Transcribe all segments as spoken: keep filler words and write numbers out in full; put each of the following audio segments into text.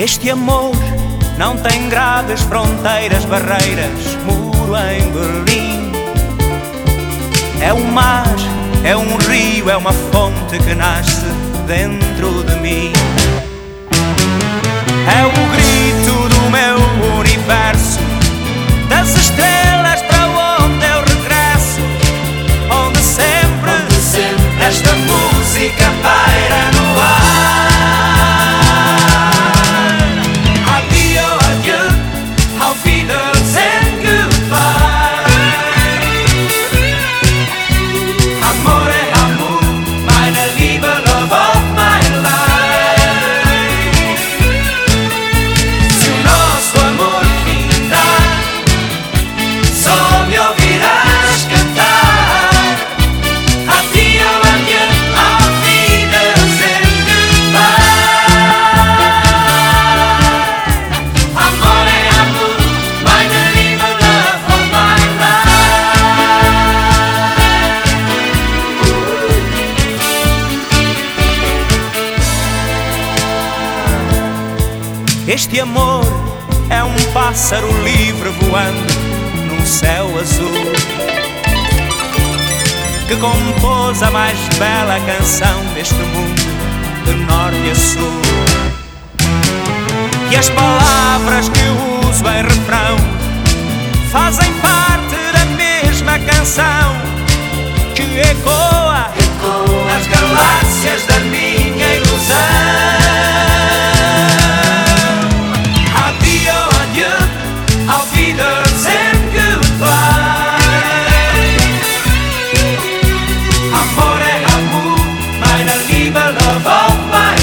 Este amor não tem grades, fronteiras, barreiras, muro em Berlim. É um mar, é um rio, é uma fonte que nasce dentro de mim. É o grito do meu universo, das estrelas para onde eu regresso, onde sempre, onde sempre esta música paira no ar. Adio, adieu, auf Wiedersehen, goodbye. Amore, amor, meine Liebe, love of my life. Se o nosso amor findar, só me ouvirás cantar. Adio, adieu, auf Wiedersehen, goodbye. Amore, amor, meine Liebe, love of my life. Este amor é um pássaro livre voando num céu azul, que compôs a mais bela canção deste mundo, de norte a sul. E as palavras que uso em refrão fazem parte da mesma canção que ecoa nas galáxias da minha ilusão. Adio, adieu, auf Wiedersehen, goodbye. Amore, amor, meine Liebe, love of my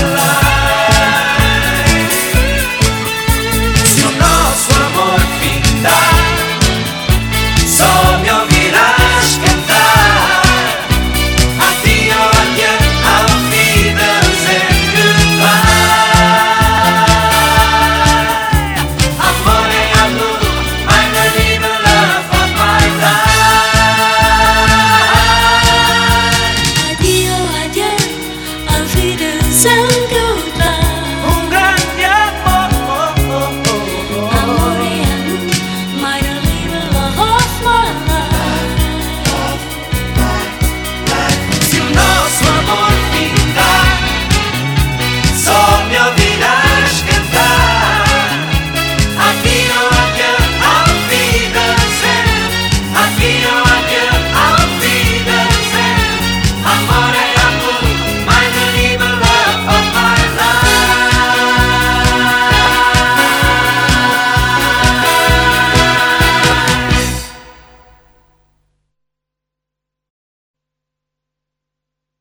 life. Se o nosso amor findar, só me ouvirás cantar. Adio, adieu, auf Wiedersehen, goodbye. Amore, amor, meine Liebe, love of my life. Adio, adieu, auf Wiedersehen, goodbye.